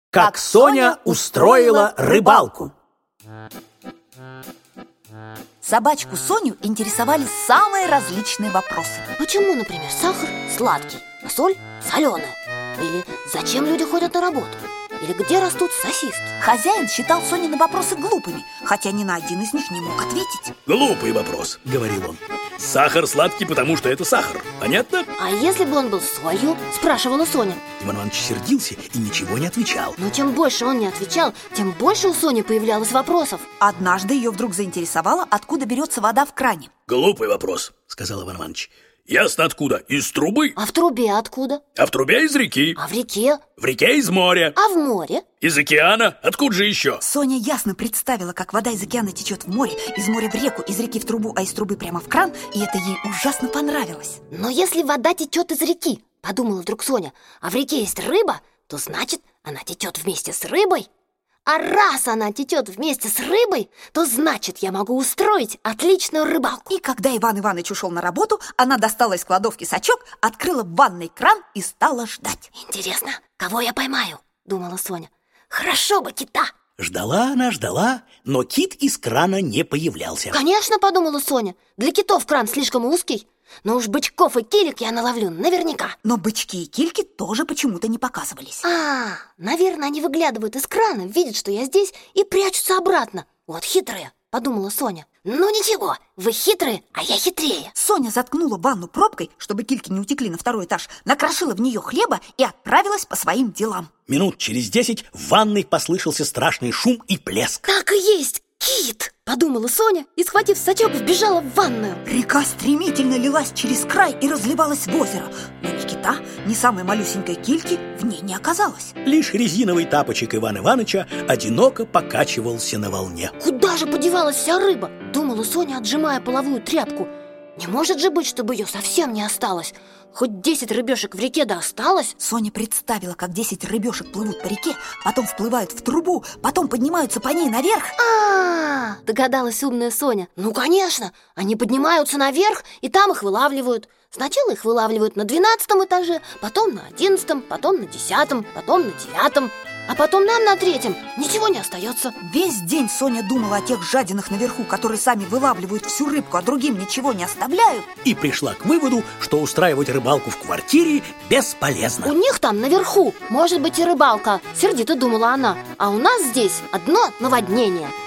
Как Соня устроила рыбалку. Собачку Соню интересовали самые различные вопросы. Почему, например, сахар сладкий, а соль соленая? Или зачем люди ходят на работу? Или где растут сосиски? Хозяин считал Сонины вопросы глупыми, хотя ни на один из них не мог ответить. Глупый вопрос, говорил он. Сахар сладкий, потому что это сахар. Понятно? А если бы он был солью? Спрашивала Соня. Иван Иванович сердился и ничего не отвечал. Но чем больше он не отвечал, тем больше у Сони появлялось вопросов. Однажды ее вдруг заинтересовало, откуда берется вода в кране. Глупый вопрос, сказал Иван Иванович. Ясно откуда, из трубы. А в трубе откуда? А в трубе из реки. А в реке? В реке из моря. А в море? Из океана. Откуда же еще? Соня ясно представила, как вода из океана течет в море, из моря в реку, из реки в трубу, а из трубы прямо в кран, и это ей ужасно понравилось. Но если вода течет из реки, подумала вдруг Соня, а в реке есть рыба, то значит, она течет вместе с рыбой. А раз она течет вместе с рыбой, то значит, я могу устроить отличную рыбалку. И когда Иван Иванович ушел на работу, она достала из кладовки сачок, открыла в ванной кран и стала ждать. Интересно, кого я поймаю, думала Соня. Хорошо бы кита. Ждала она, ждала, но кит из крана не появлялся. Конечно, подумала Соня, для китов кран слишком узкий. Но уж бычков и килек я наловлю наверняка. Но бычки и кильки тоже почему-то не показывались. Наверное, они выглядывают из крана, видят, что я здесь, и прячутся обратно. Вот хитрые, подумала Соня. Ну ничего, вы хитрые, а я хитрее. Соня заткнула ванну пробкой, чтобы кильки не утекли на второй этаж, накрошила в нее хлеба и отправилась по своим делам. Минут через 10 в ванной послышался страшный шум и плеск. Так и есть, кит, подумала Соня и, схватив сачок, вбежала в ванную. Река стремительно лилась через край и разливалась в озеро. Но ни кита, ни самой малюсенькой кильки в ней не оказалось. Лишь резиновый тапочек Ивана Ивановича одиноко покачивался на волне. Куда же подевалась вся рыба? Думала Соня, отжимая половую тряпку. Не может же быть, чтобы ее совсем не осталось. Хоть 10 рыбешек в реке да осталось. Соня представила, как 10 рыбешек плывут по реке, потом вплывают в трубу, потом поднимаются по ней наверх. Догадалась умная Соня. Ну, конечно, они поднимаются наверх, и там их вылавливают. Сначала их вылавливают на 12-м этаже, потом на 11-м, потом на 10-м, потом на 9-м. А потом нам на 3-м ничего не остается. Весь день Соня думала о тех жадинах наверху, которые сами вылавливают всю рыбку, а другим ничего не оставляют. И пришла к выводу, что устраивать рыбалку в квартире бесполезно. У них там наверху может быть и рыбалка, сердито думала она. А у нас здесь одно наводнение.